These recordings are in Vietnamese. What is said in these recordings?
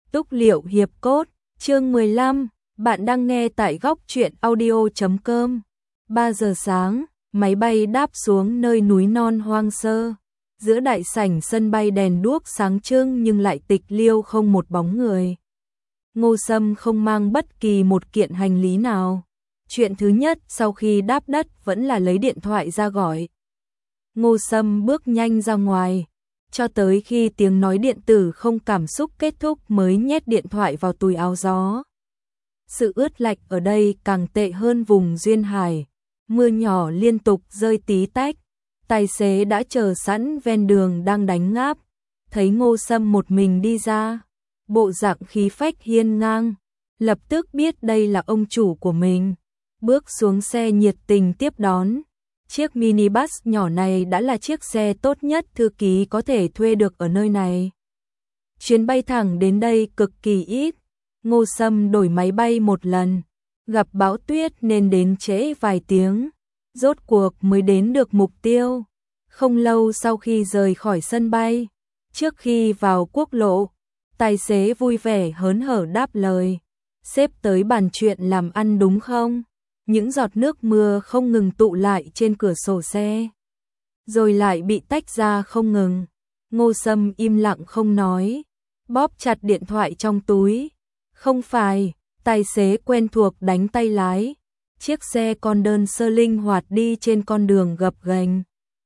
Túc Liệu Hiệp Cốt, chương 15, bạn đang nghe tại góc truyện audio.com. 3 giờ sáng, máy bay đáp xuống nơi núi non hoang sơ. Giữa đại sảnh sân bay đèn đuốc sáng trưng nhưng lại tịch liêu không một bóng người. Ngô Sâm không mang bất kỳ một kiện hành lý nào. Chuyện thứ nhất sau khi đáp đất vẫn là lấy điện thoại ra gọi. Ngô Sâm bước nhanh ra ngoài, cho tới khi tiếng nói điện tử không cảm xúc kết thúc mới nhét điện thoại vào túi áo gió. Sự ướt lạnh ở đây càng tệ hơn vùng duyên hải, mưa nhỏ liên tục rơi tí tách. Tài xế đã chờ sẵn ven đường đang đánh ngáp, thấy Ngô Sâm một mình đi ra, bộ dạng khí phách hiên ngang, lập tức biết đây là ông chủ của mình. Bước xuống xe nhiệt tình tiếp đón. Chiếc minibus nhỏ này đã là chiếc xe tốt nhất thư ký có thể thuê được ở nơi này. Chuyến bay thẳng đến đây cực kỳ ít. Ngô Sâm đổi máy bay một lần, gặp bão tuyết nên đến trễ vài tiếng, rốt cuộc mới đến được mục tiêu. Không lâu sau khi rời khỏi sân bay, trước khi vào quốc lộ, tài xế vui vẻ hớn hở đáp lời. Sếp tới bàn chuyện làm ăn đúng không? Những giọt nước mưa không ngừng tụ lại trên cửa sổ xe, rồi lại bị tách ra không ngừng. Ngô Sâm im lặng không nói, bóp chặt điện thoại trong túi. Không phải, tài xế quen thuộc đánh tay lái. Chiếc xe con đơn sơ linh hoạt đi trên con đường gập ghềnh.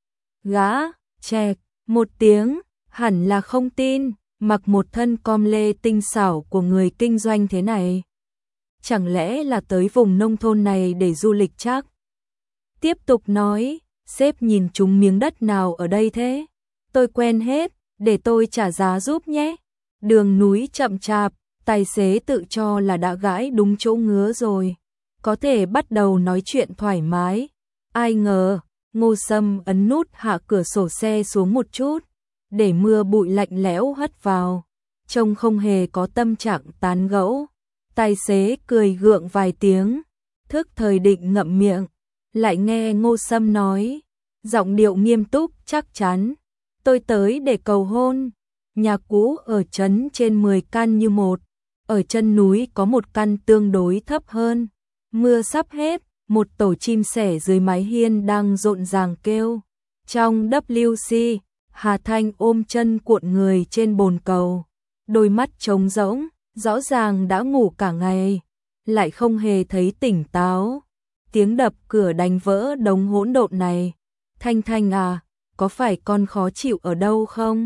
Gã, chẹc, một tiếng, hẳn là không tin, mặc một thân com lê tinh xảo của người kinh doanh thế này. Chẳng lẽ là tới vùng nông thôn này để du lịch chắc? Tiếp tục nói, sếp nhìn chúng miếng đất nào ở đây thế? Tôi quen hết, để tôi trả giá giúp nhé. Đường núi chậm chạp, tài xế tự cho là đã gãi đúng chỗ ngứa rồi, có thể bắt đầu nói chuyện thoải mái. Ai ngờ, Ngô Sâm ấn nút hạ cửa sổ xe xuống một chút, để mưa bụi lạnh lẽo hất vào, trông không hề có tâm trạng tán gẫu. Tài xế cười gượng vài tiếng, thức thời định ngậm miệng, lại nghe Ngô Sâm nói, giọng điệu nghiêm túc chắc chắn. Tôi tới để cầu hôn, nhà cũ ở trấn trên 10 căn như một, ở chân núi có một căn tương đối thấp hơn. Mưa sắp hết, một tổ chim sẻ dưới mái hiên đang rộn ràng kêu. Trong WC, Hà Thanh ôm chân cuộn người trên bồn cầu, đôi mắt trống rỗng. Rõ ràng đã ngủ cả ngày, lại không hề thấy tỉnh táo. Tiếng đập cửa đánh vỡ đống hỗn độn này. Thanh Thanh à, có phải con khó chịu ở đâu không?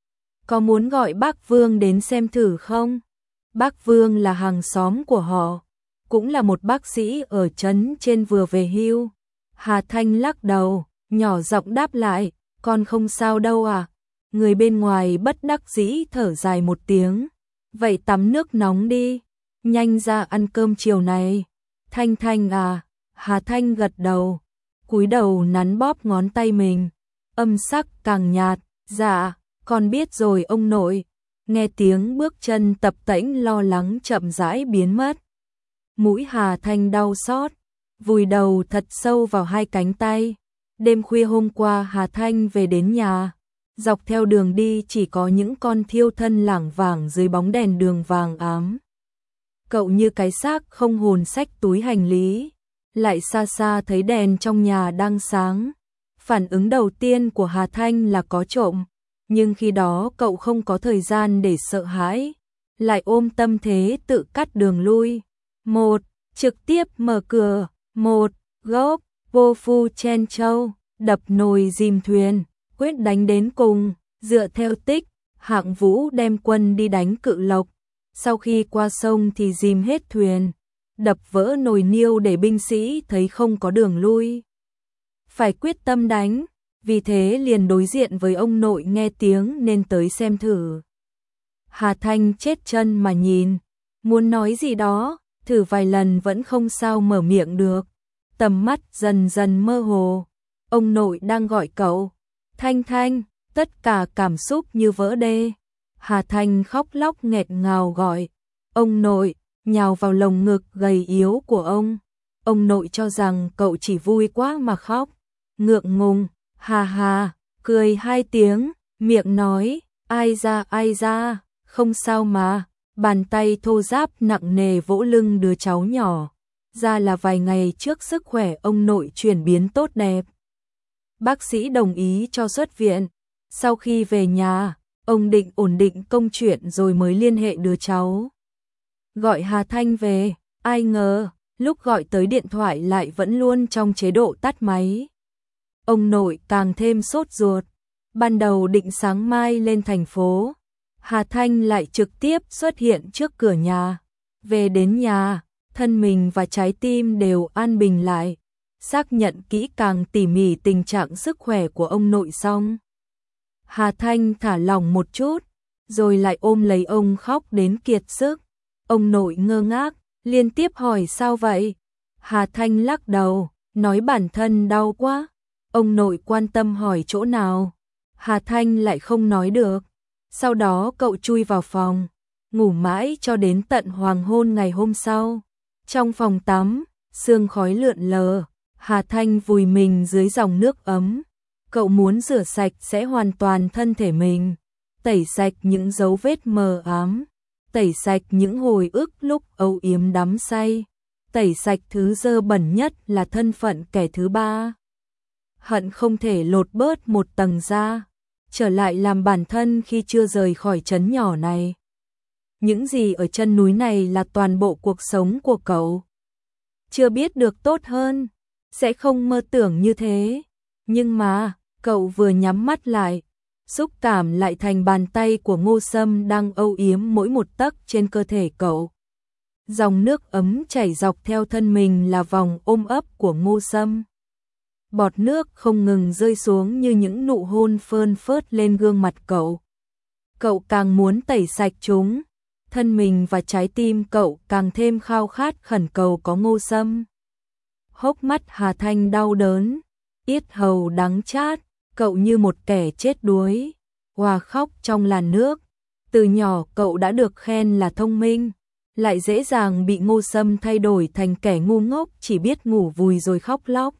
Có muốn gọi bác Vương đến xem thử không? Bác Vương là hàng xóm của họ, cũng là một bác sĩ ở trấn trên vừa về hưu. Hà Thanh lắc đầu, nhỏ giọng đáp lại, con không sao đâu à. Người bên ngoài bất đắc dĩ thở dài một tiếng. Vậy tắm nước nóng đi, nhanh ra ăn cơm chiều này. Thanh Thanh à, Hà Thanh gật đầu, cúi đầu nắn bóp ngón tay mình, âm sắc càng nhạt. Dạ, con biết rồi ông nội. Nghe tiếng bước chân tập tễnh lo lắng chậm rãi biến mất. Mũi Hà Thanh đau xót, vùi đầu thật sâu vào hai cánh tay. Đêm khuya hôm qua Hà Thanh về đến nhà. Dọc theo đường đi chỉ có những con thiêu thân lảng vảng dưới bóng đèn đường vàng ám. Cậu như cái xác không hồn xách túi hành lý, lại xa xa thấy đèn trong nhà đang sáng. Phản ứng đầu tiên của Hà Thanh là có trộm, nhưng khi đó cậu không có thời gian để sợ hãi, lại ôm tâm thế tự cắt đường lui. Một, trực tiếp mở cửa, một, góp, vô phu chen châu, đập nồi dìm thuyền. Quyết đánh đến cùng, dựa theo tích, Hạng Vũ đem quân đi đánh Cự Lộc. Sau khi qua sông thì dìm hết thuyền, đập vỡ nồi niêu để binh sĩ thấy không có đường lui. Phải quyết tâm đánh, vì thế liền đối diện với ông nội nghe tiếng nên tới xem thử. Hà Thanh chết chân mà nhìn, muốn nói gì đó, thử vài lần vẫn không sao mở miệng được. Tầm mắt dần dần mơ hồ, ông nội đang gọi cậu. Thanh Thanh, tất cả cảm xúc như vỡ đê. Hà Thanh khóc lóc nghẹt ngào gọi. Ông nội, nhào vào lồng ngực gầy yếu của ông. Ông nội cho rằng cậu chỉ vui quá mà khóc. Ngượng ngùng, hà hà, cười hai tiếng, miệng nói, ai ra, không sao mà. Bàn tay thô ráp nặng nề vỗ lưng đứa cháu nhỏ. Ra là vài ngày trước sức khỏe ông nội chuyển biến tốt đẹp. Bác sĩ đồng ý cho xuất viện. Sau khi về nhà, ông định ổn định công chuyện rồi mới liên hệ đứa cháu. Gọi Hà Thanh về, ai ngờ, lúc gọi tới điện thoại lại vẫn luôn trong chế độ tắt máy. Ông nội càng thêm sốt ruột. Ban đầu định sáng mai lên thành phố, Hà Thanh lại trực tiếp xuất hiện trước cửa nhà. Về đến nhà, thân mình và trái tim đều an bình lại, xác nhận kỹ càng tỉ mỉ tình trạng sức khỏe của ông nội xong. Hà Thanh thả lỏng một chút, rồi lại ôm lấy ông khóc đến kiệt sức. Ông nội ngơ ngác, liên tiếp hỏi sao vậy? Hà Thanh lắc đầu, nói bản thân đau quá. Ông nội quan tâm hỏi chỗ nào? Hà Thanh lại không nói được. Sau đó cậu chui vào phòng, ngủ mãi cho đến tận hoàng hôn ngày hôm sau. Trong phòng tắm, sương khói lượn lờ, Hà Thanh vùi mình dưới dòng nước ấm. Cậu muốn rửa sạch sẽ hoàn toàn thân thể mình, tẩy sạch những dấu vết mờ ám, tẩy sạch những hồi ức lúc âu yếm đắm say, tẩy sạch thứ dơ bẩn nhất là thân phận kẻ thứ ba. Hận không thể lột bớt một tầng da, trở lại làm bản thân khi chưa rời khỏi trấn nhỏ này. Những gì ở chân núi này là toàn bộ cuộc sống của cậu. Chưa biết được tốt hơn, sẽ không mơ tưởng như thế. Nhưng mà, cậu vừa nhắm mắt lại, xúc cảm lại thành bàn tay của Ngô Sâm đang âu yếm mỗi một tấc trên cơ thể cậu. Dòng nước ấm chảy dọc theo thân mình là vòng ôm ấp của Ngô Sâm. Bọt nước không ngừng rơi xuống như những nụ hôn phơn phớt lên gương mặt cậu. Cậu càng muốn tẩy sạch chúng, thân mình và trái tim cậu càng thêm khao khát khẩn cầu có Ngô Sâm. Hốc mắt Hà Thanh đau đớn, yết hầu đắng chát, cậu như một kẻ chết đuối, hòa khóc trong làn nước. Từ nhỏ cậu đã được khen là thông minh, lại dễ dàng bị Ngô Sâm thay đổi thành kẻ ngu ngốc chỉ biết ngủ vùi rồi khóc lóc.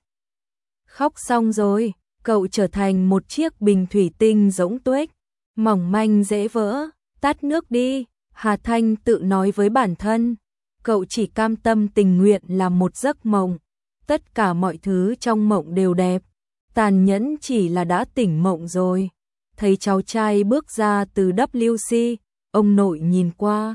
Khóc xong rồi, cậu trở thành một chiếc bình thủy tinh rỗng tuếch, mỏng manh dễ vỡ. Tắt nước đi, Hà Thanh tự nói với bản thân. Cậu chỉ cam tâm tình nguyện làm một giấc mộng. Tất cả mọi thứ trong mộng đều đẹp, tàn nhẫn chỉ là đã tỉnh mộng rồi. Thấy cháu trai bước ra từ WC, ông nội nhìn qua.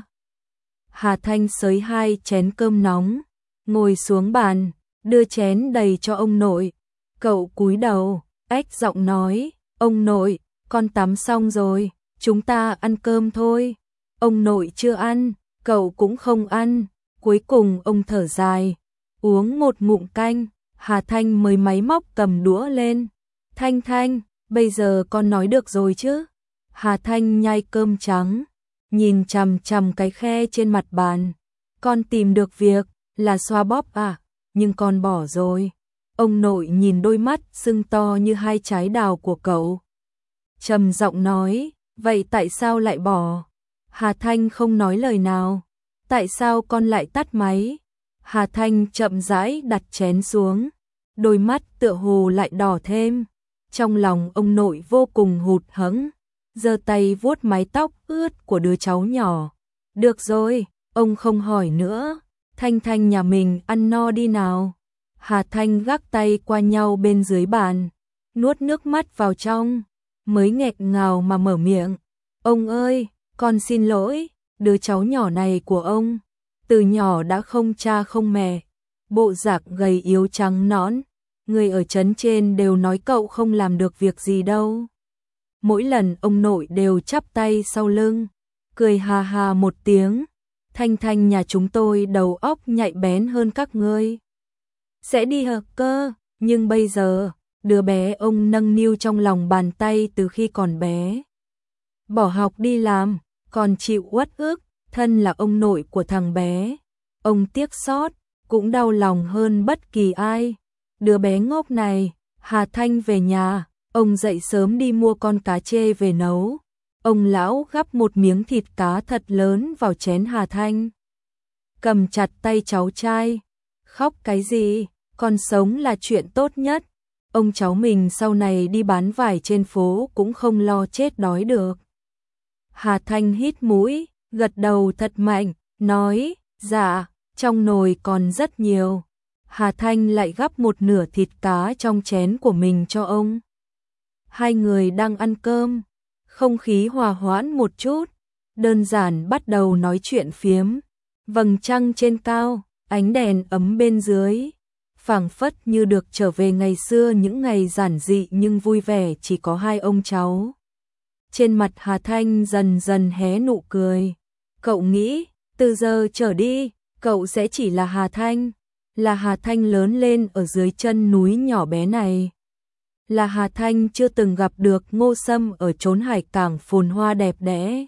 Hà Thanh xới 2 chén cơm nóng, ngồi xuống bàn, đưa chén đầy cho ông nội. Cậu cúi đầu, ếch giọng nói, ông nội, con tắm xong rồi, chúng ta ăn cơm thôi. Ông nội chưa ăn, cậu cũng không ăn. Cuối cùng ông thở dài, uống một ngụm canh. Hà Thanh mới máy móc cầm đũa lên. Thanh Thanh, bây giờ con nói được rồi chứ? Hà Thanh nhai cơm trắng, nhìn chằm chằm cái khe trên mặt bàn. Con tìm được việc, là xoa bóp à? Nhưng con bỏ rồi. Ông nội nhìn đôi mắt sưng to như 2 trái đào của cậu, trầm giọng nói, vậy tại sao lại bỏ? Hà Thanh không nói lời nào. Tại sao con lại tắt máy? Hà Thanh chậm rãi đặt chén xuống, đôi mắt tựa hồ lại đỏ thêm. Trong lòng ông nội vô cùng hụt hẫng, giơ tay vuốt mái tóc ướt của đứa cháu nhỏ. Được rồi, ông không hỏi nữa. Thanh Thanh nhà mình ăn no đi nào. Hà Thanh gác tay qua nhau bên dưới bàn, nuốt nước mắt vào trong, mới nghẹn ngào mà mở miệng. Ông ơi, con xin lỗi, đứa cháu nhỏ này của ông, từ nhỏ đã không cha không mẹ, bộ dạng gầy yếu trắng nõn, người ở trấn trên đều nói cậu không làm được việc gì đâu. Mỗi lần ông nội đều chắp tay sau lưng, cười hà hà một tiếng. Thanh Thanh nhà chúng tôi đầu óc nhạy bén hơn các ngươi. Sẽ đi học cơ, nhưng bây giờ, đứa bé ông nâng niu trong lòng bàn tay từ khi còn bé. Bỏ học đi làm, còn chịu uất ức, thân là ông nội của thằng bé. Ông tiếc xót, cũng đau lòng hơn bất kỳ ai. Đứa bé ngốc này, Hà Thanh về nhà, ông dậy sớm đi mua con cá chê về nấu. Ông lão gắp một miếng thịt cá thật lớn vào chén Hà Thanh. Cầm chặt tay cháu trai. Khóc cái gì, con sống là chuyện tốt nhất. Ông cháu mình sau này đi bán vải trên phố cũng không lo chết đói được. Hà Thanh hít mũi, gật đầu thật mạnh, nói, dạ, trong nồi còn rất nhiều. Hà Thanh lại gắp một nửa thịt cá trong chén của mình cho ông. Hai người đang ăn cơm, không khí hòa hoãn một chút, đơn giản bắt đầu nói chuyện phiếm. Vầng trăng trên cao, ánh đèn ấm bên dưới, phảng phất như được trở về ngày xưa, những ngày giản dị nhưng vui vẻ chỉ có hai ông cháu. Trên mặt Hà Thanh dần dần hé nụ cười. Cậu nghĩ, từ giờ trở đi, cậu sẽ chỉ là Hà Thanh, là Hà Thanh lớn lên ở dưới chân núi nhỏ bé này. Là Hà Thanh chưa từng gặp được Ngô Sâm ở chốn hải cảng phồn hoa đẹp đẽ.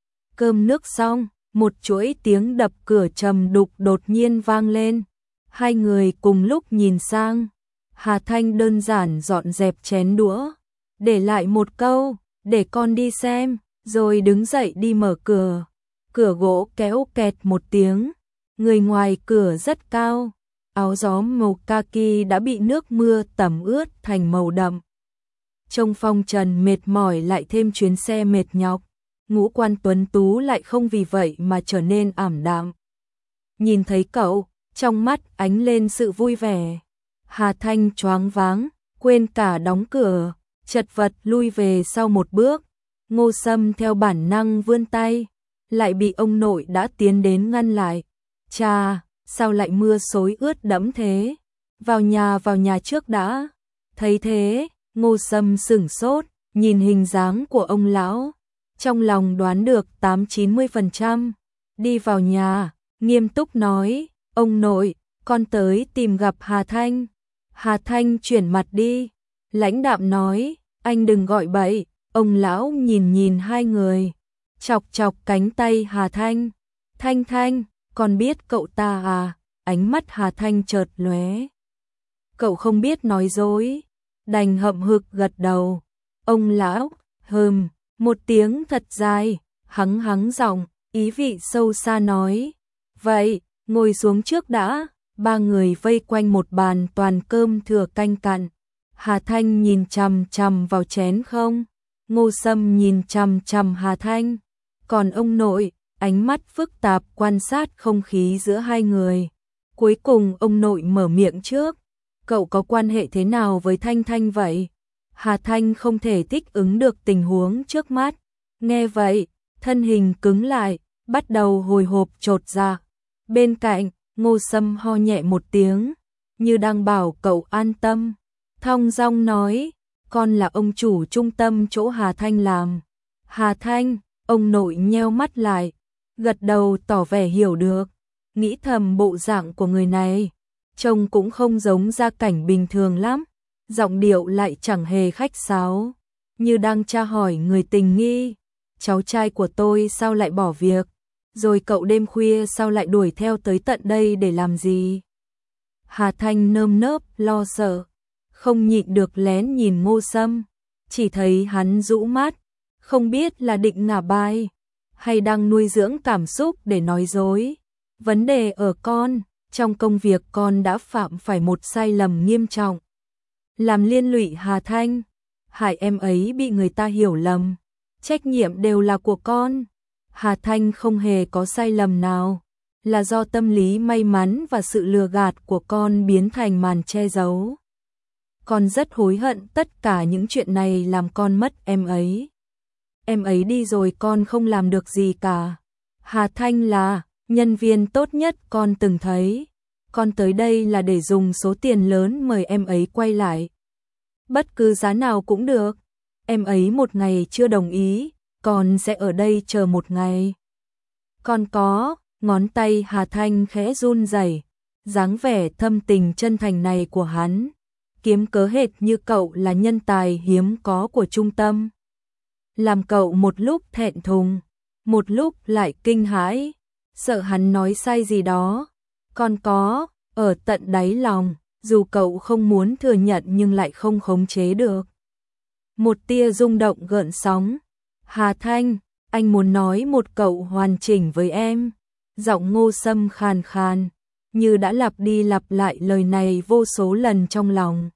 Cơm nước xong, một chuỗi tiếng đập cửa trầm đục đột nhiên vang lên. Hai người cùng lúc nhìn sang. Hà Thanh đơn giản dọn dẹp chén đũa, để lại một câu, để con đi xem, rồi đứng dậy đi mở cửa. Cửa gỗ kéo kẹt một tiếng. Người ngoài cửa rất cao, áo gió màu kaki đã bị nước mưa tẩm ướt thành màu đậm. Trông phong trần mệt mỏi lại thêm chuyến xe mệt nhọc, ngũ quan tuấn tú lại không vì vậy mà trở nên ảm đạm. Nhìn thấy cậu, trong mắt ánh lên sự vui vẻ. Hà Thanh choáng váng, quên cả đóng cửa, chật vật lui về sau một bước. Ngô Sâm theo bản năng vươn tay, lại bị ông nội đã tiến đến ngăn lại. Cha, sao lại mưa xối ướt đẫm thế? Vào nhà trước đã. Thấy thế, Ngô Sâm sửng sốt, nhìn hình dáng của ông lão, trong lòng đoán được 80-90%. Đi vào nhà, nghiêm túc nói, ông nội, con tới tìm gặp Hà Thanh. Hà Thanh chuyển mặt đi, lãnh đạm nói, anh đừng gọi bậy. Ông lão nhìn hai người, chọc chọc cánh tay Hà Thanh. Thanh Thanh, con biết cậu ta à? Ánh mắt Hà Thanh chợt lóe. Cậu không biết nói dối, đành hậm hực gật đầu. Ông lão, một tiếng thật dài, hắng giọng, ý vị sâu xa nói. Vậy, ngồi xuống trước đã. Ba người vây quanh một bàn toàn cơm thừa canh cặn. Hà Thanh nhìn chằm chằm vào chén không. Ngô Sâm nhìn chằm chằm Hà Thanh. Còn ông nội, ánh mắt phức tạp quan sát không khí giữa hai người. Cuối cùng ông nội mở miệng trước. Cậu có quan hệ thế nào với Thanh Thanh vậy? Hà Thanh không thể thích ứng được tình huống trước mắt. Nghe vậy, thân hình cứng lại, bắt đầu hồi hộp chột dạ. Bên cạnh, Ngô Sâm ho nhẹ một tiếng, như đang bảo cậu an tâm. Thong dong nói, con là ông chủ trung tâm chỗ Hà Thanh làm. Hà Thanh, ông nội nheo mắt lại, gật đầu tỏ vẻ hiểu được. Nghĩ thầm bộ dạng của người này, trông cũng không giống gia cảnh bình thường lắm. Giọng điệu lại chẳng hề khách sáo, như đang tra hỏi người tình nghi. Cháu trai của tôi sao lại bỏ việc? Rồi cậu đêm khuya sao lại đuổi theo tới tận đây để làm gì? Hà Thanh nơm nớp lo sợ, không nhịn được lén nhìn Ngô Sâm, chỉ thấy hắn rũ mắt, không biết là định ngả bài hay đang nuôi dưỡng cảm xúc để nói dối. Vấn đề ở con, trong công việc con đã phạm phải một sai lầm nghiêm trọng, làm liên lụy Hà Thanh, hại em ấy bị người ta hiểu lầm. Trách nhiệm đều là của con. Hà Thanh không hề có sai lầm nào, là do tâm lý may mắn và sự lừa gạt của con biến thành màn che giấu. Con rất hối hận tất cả những chuyện này làm con mất em ấy. Em ấy đi rồi con không làm được gì cả. Hà Thanh là nhân viên tốt nhất con từng thấy. Con tới đây là để dùng số tiền lớn mời em ấy quay lại. Bất cứ giá nào cũng được. Em ấy một ngày chưa đồng ý, con sẽ ở đây chờ một ngày. Con có, ngón tay Hà Thanh khẽ run rẩy, dáng vẻ thâm tình chân thành này của hắn, kiếm cớ hệt như cậu là nhân tài hiếm có của trung tâm. Làm cậu một lúc thẹn thùng, một lúc lại kinh hãi, sợ hắn nói sai gì đó. Con có, ở tận đáy lòng, dù cậu không muốn thừa nhận nhưng lại không khống chế được. Một tia rung động gợn sóng. Hà Thanh, anh muốn nói một cậu hoàn chỉnh với em. Giọng Ngô Sâm khàn khàn, như đã lặp đi lặp lại lời này vô số lần trong lòng.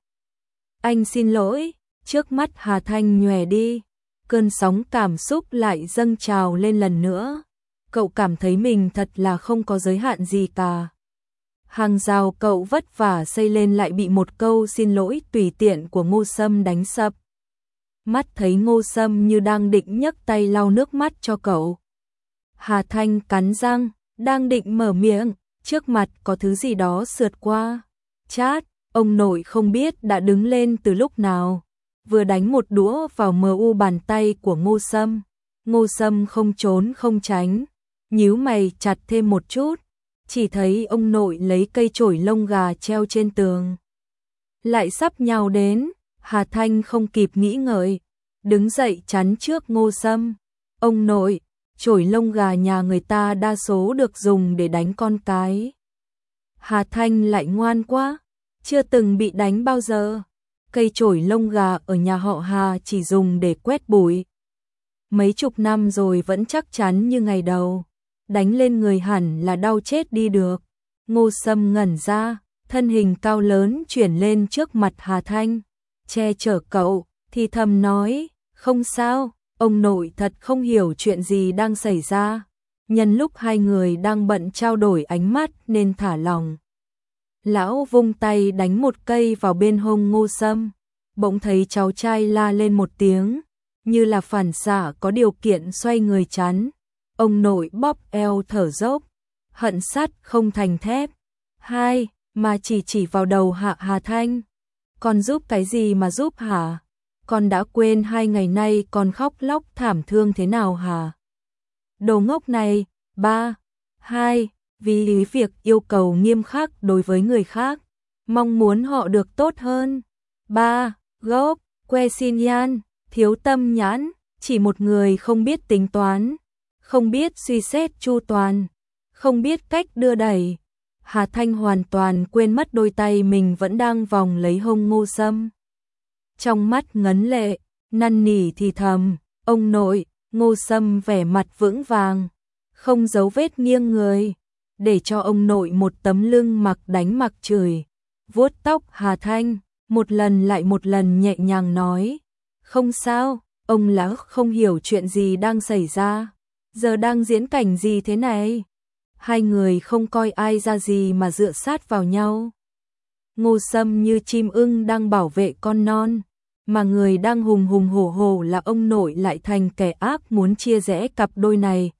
Anh xin lỗi. Trước mắt Hà Thanh nhòe đi, cơn sóng cảm xúc lại dâng trào lên lần nữa. cậu cảm thấy mình thật là không có giới hạn gì cả. Hàng rào cậu vất vả xây lên lại bị một câu xin lỗi tùy tiện của Ngô Sâm đánh sập. Mắt thấy Ngô Sâm như đang định nhấc tay lau nước mắt cho cậu. Hà Thanh cắn răng, đang định mở miệng, trước mặt có thứ gì đó sượt qua. Chát, ông nội không biết đã đứng lên từ lúc nào, vừa đánh một đũa vào mu bàn tay của Ngô Sâm. Ngô Sâm không trốn không tránh, nhíu mày chặt thêm một chút, chỉ thấy ông nội lấy cây chổi lông gà treo trên tường. Lại sắp nhào đến, Hà Thanh không kịp nghĩ ngợi, đứng dậy chắn trước Ngô Sâm. Ông nội, chổi lông gà nhà người ta đa số được dùng để đánh con cái. Hà Thanh lại ngoan quá, chưa từng bị đánh bao giờ. Cây chổi lông gà ở nhà họ Hà chỉ dùng để quét bụi. Mấy chục năm rồi vẫn chắc chắn như ngày đầu. Đánh lên người hẳn là đau chết đi được. Ngô Sâm ngẩn ra, thân hình cao lớn chuyển lên trước mặt Hà Thanh, che chở cậu, thì thầm nói, không sao, ông nội thật không hiểu chuyện gì đang xảy ra. Nhân lúc hai người đang bận trao đổi ánh mắt nên thả lòng. Lão vung tay đánh một cây vào bên hông Ngô Sâm, bỗng thấy cháu trai la lên một tiếng, như là phản xạ có điều kiện xoay người chắn. Ông nội bóp eo thở dốc, hận sắt không thành thép. Hai, mà chỉ vào đầu Hà Thanh. Con giúp cái gì mà giúp hả? Con đã quên 2 ngày nay con khóc lóc thảm thương thế nào hả? Đồ ngốc này, ba. Hai, vì việc yêu cầu nghiêm khắc đối với người khác, mong muốn họ được tốt hơn. Ba, gốc, que xin nhan, thiếu tâm nhãn, chỉ một người không biết tính toán, không biết suy xét chu toàn, không biết cách đưa đẩy. Hà Thanh hoàn toàn quên mất đôi tay mình vẫn đang vòng lấy hông Ngô Sâm. Trong mắt ngấn lệ, năn nỉ thì thầm, ông nội. Ngô Sâm vẻ mặt vững vàng, không giấu vết nghiêng người, để cho ông nội một tấm lưng mặc đánh mặc chửi. Vuốt tóc Hà Thanh, một lần lại một lần nhẹ nhàng nói, không sao, ông lão không hiểu chuyện gì đang xảy ra, giờ đang diễn cảnh gì thế này. Hai người không coi ai ra gì mà dựa sát vào nhau. Ngô Sâm như chim ưng đang bảo vệ con non, mà người đang hùng hùng hổ hổ là ông nội lại thành kẻ ác muốn chia rẽ cặp đôi này.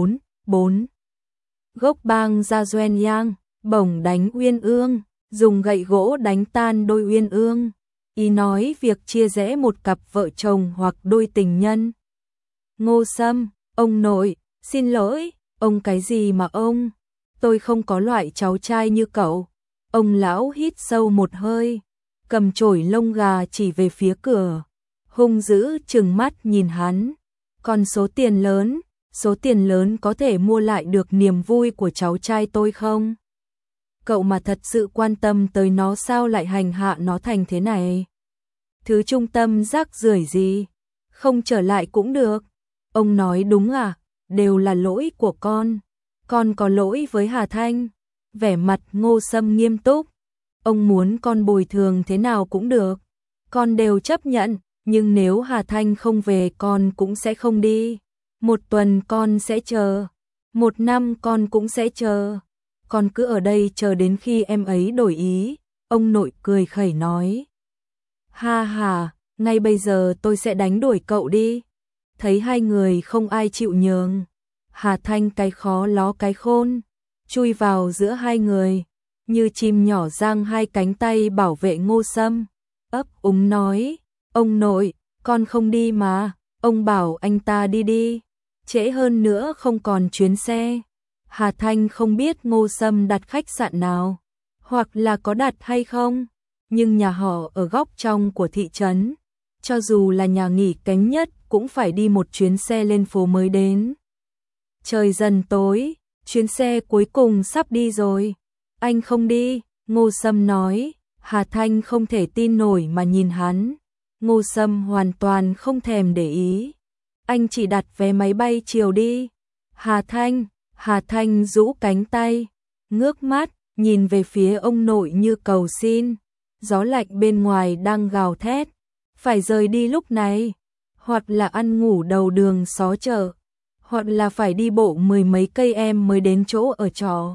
4. Gốc bang ra Doen Yang, bổng đánh Uyên Ương, dùng gậy gỗ đánh tan đôi Uyên Ương. Ý nói việc chia rẽ một cặp vợ chồng hoặc đôi tình nhân. Ngô Sâm, ông nội, xin lỗi, ông cái gì mà ông? Tôi không có loại cháu trai như cậu. Ông lão hít sâu một hơi, cầm chổi lông gà chỉ về phía cửa, hung dữ trừng mắt nhìn hắn. Còn số tiền lớn có thể mua lại được niềm vui của cháu trai tôi không? Cậu mà thật sự quan tâm tới nó sao lại hành hạ nó thành thế này? Thứ trung tâm rác rưởi gì? Không trở lại cũng được. Ông nói đúng à? Đều là lỗi của con có lỗi với Hà Thanh. Vẻ mặt Ngô Sâm nghiêm túc. Ông muốn con bồi thường thế nào cũng được, con đều chấp nhận, nhưng nếu Hà Thanh không về con cũng sẽ không đi. 1 tuần con sẽ chờ, 1 năm con cũng sẽ chờ. Con cứ ở đây chờ đến khi em ấy đổi ý. Ông nội cười khẩy nói. Ha ha, ngay bây giờ tôi sẽ đánh đuổi cậu đi. Thấy hai người không ai chịu nhường, Hà Thanh cái khó ló cái khôn, chui vào giữa hai người, như chim nhỏ giang hai cánh tay bảo vệ Ngô Sâm, ấp úng nói, ông nội, con không đi mà, ông bảo anh ta đi, trễ hơn nữa không còn chuyến xe. Hà Thanh không biết Ngô Sâm đặt khách sạn nào, hoặc là có đặt hay không, nhưng nhà họ ở góc trong của thị trấn, cho dù là nhà nghỉ kém nhất cũng phải đi một chuyến xe lên phố mới đến. Trời dần tối, chuyến xe cuối cùng sắp đi rồi. Anh không đi, Ngô Sâm nói. Hà Thanh không thể tin nổi mà nhìn hắn. Ngô Sâm hoàn toàn không thèm để ý. Anh chỉ đặt vé máy bay chiều đi. Hà Thanh rũ cánh tay, ngước mắt, nhìn về phía ông nội như cầu xin. Gió lạnh bên ngoài đang gào thét. Phải rời đi lúc này, hoặc là ăn ngủ đầu đường xó chợ, hoặc là phải đi bộ 10 mấy cây em mới đến chỗ ở trọ.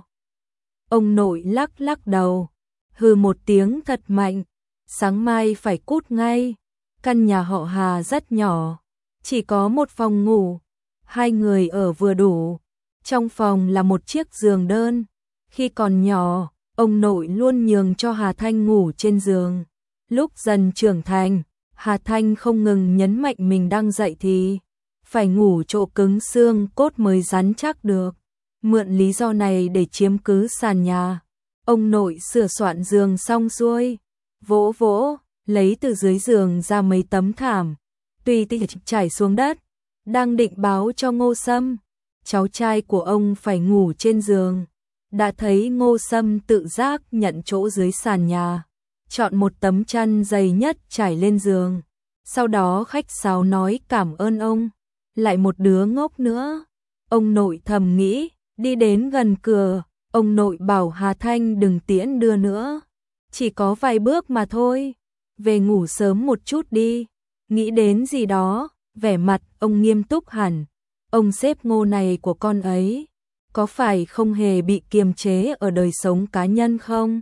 Ông nội lắc lắc đầu, hừ một tiếng thật mạnh, sáng mai phải cút ngay. Căn nhà họ Hà rất nhỏ, chỉ có một phòng ngủ, 2 người ở vừa đủ. Trong phòng là một chiếc giường đơn. Khi còn nhỏ, ông nội luôn nhường cho Hà Thanh ngủ trên giường. Lúc dần trưởng thành, Hà Thanh không ngừng nhấn mạnh mình đang dậy thì phải ngủ chỗ cứng xương cốt mới rắn chắc được. Mượn lý do này để chiếm cứ sàn nhà, ông nội sửa soạn giường xong xuôi, vỗ vỗ, lấy từ dưới giường ra mấy tấm thảm, tùy tiện trải xuống đất, đang định báo cho Ngô Sâm, cháu trai của ông phải ngủ trên giường. Đã thấy Ngô Sâm tự giác nhận chỗ dưới sàn nhà, chọn một tấm chăn dày nhất trải lên giường. Sau đó khách sáo nói cảm ơn ông. Lại một đứa ngốc nữa. Ông nội thầm nghĩ, đi đến gần cửa, ông nội bảo Hà Thanh đừng tiễn đưa nữa. Chỉ có vài bước mà thôi, về ngủ sớm một chút đi. Nghĩ đến gì đó, vẻ mặt ông nghiêm túc hẳn. Ông sếp Ngô này của con ấy, có phải không hề bị kiềm chế ở đời sống cá nhân không?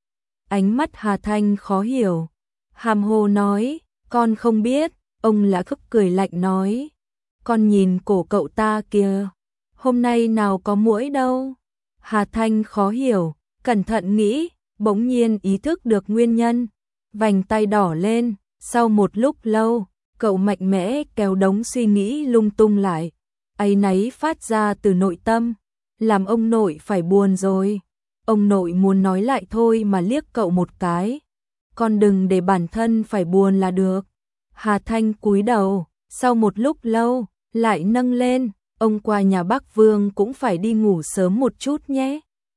Ánh mắt Hà Thanh khó hiểu, hàm hồ nói, con không biết. Ông lã khấp cười lạnh nói, con nhìn cổ cậu ta kìa, hôm nay nào có muỗi đâu. Hà Thanh khó hiểu, cẩn thận nghĩ, bỗng nhiên ý thức được nguyên nhân, vành tay đỏ lên. Sau một lúc lâu, cậu mạnh mẽ kéo đống suy nghĩ lung tung lại, áy náy phát ra từ nội tâm, làm ông nội phải buồn rồi. Ông nội muốn nói lại thôi mà liếc cậu một cái, con đừng để bản thân phải buồn là được. Hà Thanh cúi đầu, sau một lúc lâu, lại nâng lên, ông qua nhà bác Vương cũng phải đi ngủ sớm một chút nhé.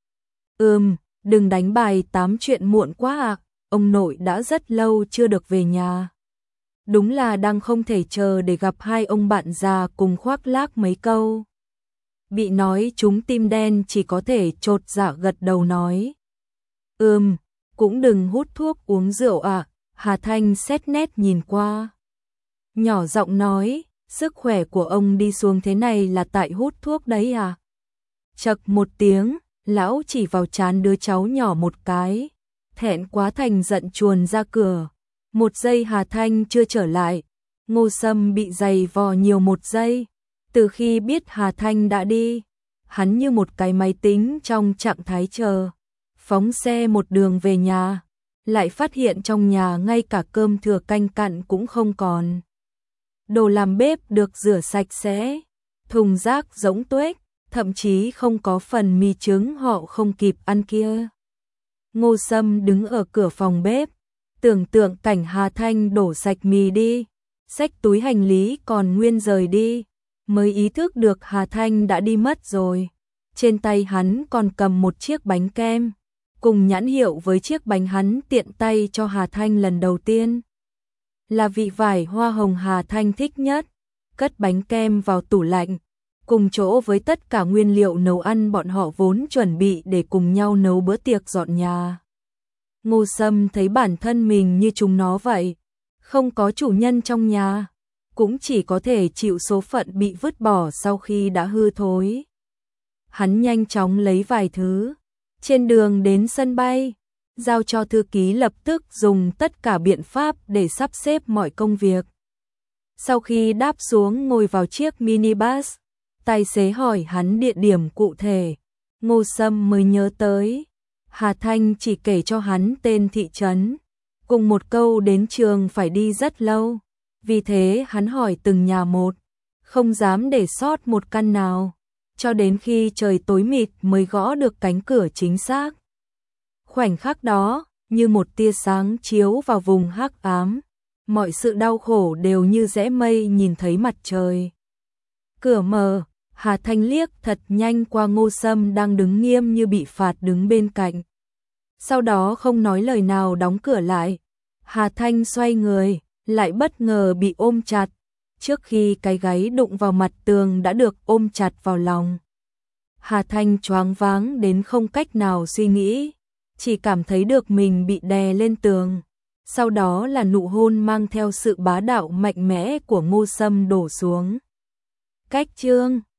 Đừng đánh bài tám chuyện muộn quá ạ, ông nội đã rất lâu chưa được về nhà. Đúng là đang không thể chờ để gặp hai ông bạn già cùng khoác lác mấy câu. Bị nói trúng tim đen chỉ có thể chột dạ gật đầu nói. Cũng đừng hút thuốc uống rượu ạ. Hà Thanh xét nét nhìn qua, nhỏ giọng nói, sức khỏe của ông đi xuống thế này là tại hút thuốc đấy à? Chậc một tiếng, lão chỉ vào trán đứa cháu nhỏ một cái, thẹn quá thành giận chuồn ra cửa. Một giây Hà Thanh chưa trở lại, Ngô Sâm bị giày vò nhiều một giây. Từ khi biết Hà Thanh đã đi, hắn như một cái máy tính trong trạng thái chờ, phóng xe một đường về nhà, lại phát hiện trong nhà ngay cả cơm thừa canh cặn cũng không còn. Đồ làm bếp được rửa sạch sẽ, thùng rác rỗng tuếch, thậm chí không có phần mì trứng họ không kịp ăn kia. Ngô Sâm đứng ở cửa phòng bếp, tưởng tượng cảnh Hà Thanh đổ sạch mì đi, xách túi hành lý còn nguyên rời đi, mới ý thức được Hà Thanh đã đi mất rồi. Trên tay hắn còn cầm một chiếc bánh kem, cùng nhãn hiệu với chiếc bánh hắn tiện tay cho Hà Thanh lần đầu tiên. Là vị vải hoa hồng Hà Thanh thích nhất, cất bánh kem vào tủ lạnh, cùng chỗ với tất cả nguyên liệu nấu ăn bọn họ vốn chuẩn bị để cùng nhau nấu bữa tiệc dọn nhà. Ngô Sâm thấy bản thân mình như chúng nó vậy, không có chủ nhân trong nhà, cũng chỉ có thể chịu số phận bị vứt bỏ sau khi đã hư thối. Hắn nhanh chóng lấy vài thứ, trên đường đến sân bay, giao cho thư ký lập tức dùng tất cả biện pháp để sắp xếp mọi công việc. Sau khi đáp xuống ngồi vào chiếc minibus, tài xế hỏi hắn địa điểm cụ thể, Ngô Sâm mới nhớ tới. Hà Thanh chỉ kể cho hắn tên thị trấn, cùng một câu đến trường phải đi rất lâu, vì thế hắn hỏi từng nhà một, không dám để sót một căn nào, cho đến khi trời tối mịt mới gõ được cánh cửa chính xác. Khoảnh khắc đó, như một tia sáng chiếu vào vùng hắc ám, mọi sự đau khổ đều như rẽ mây nhìn thấy mặt trời. Cửa mở, Hà Thanh liếc thật nhanh qua Ngô Sâm đang đứng nghiêm như bị phạt đứng bên cạnh. Sau đó không nói lời nào đóng cửa lại. Hà Thanh xoay người, lại bất ngờ bị ôm chặt. Trước khi cái gáy đụng vào mặt tường đã được ôm chặt vào lòng. Hà Thanh choáng váng đến không cách nào suy nghĩ, chỉ cảm thấy được mình bị đè lên tường. Sau đó là nụ hôn mang theo sự bá đạo mạnh mẽ của Ngô Sâm đổ xuống. Cách chương